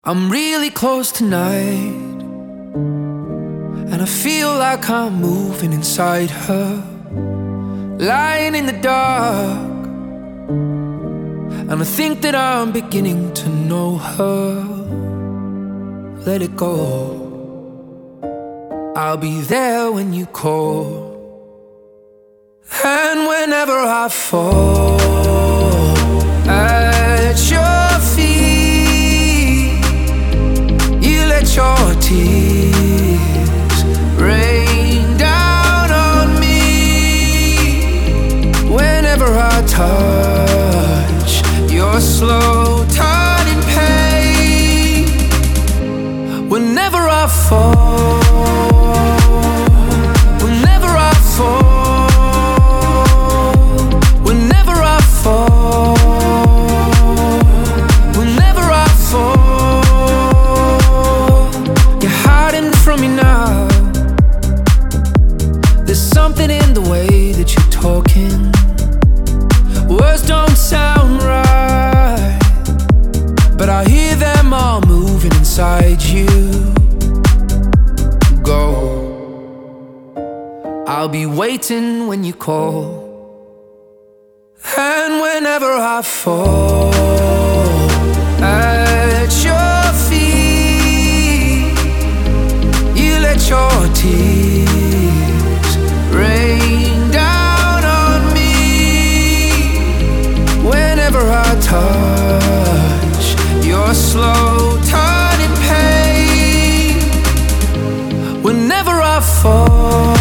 I'm really close tonight, and I feel like I'm moving inside her, lying in the dark. And I think that I'm beginning to know her. Let it go, I'll be there when you call. And whenever I fall at your feet, you let your tears rain down on me. Whenever I touch your slow turning pain, whenever I fall, whenever I fall, whenever I fall, whenever I fall, you're hiding from me now. There's something in the way that you're talking. Words don't sound right, but I hear them all moving inside you. Go, I'll be waiting when you call. And whenever I fall at your feet, you let your tears rain down on me. Whenever I touch your slow turning pain, whenever I fall,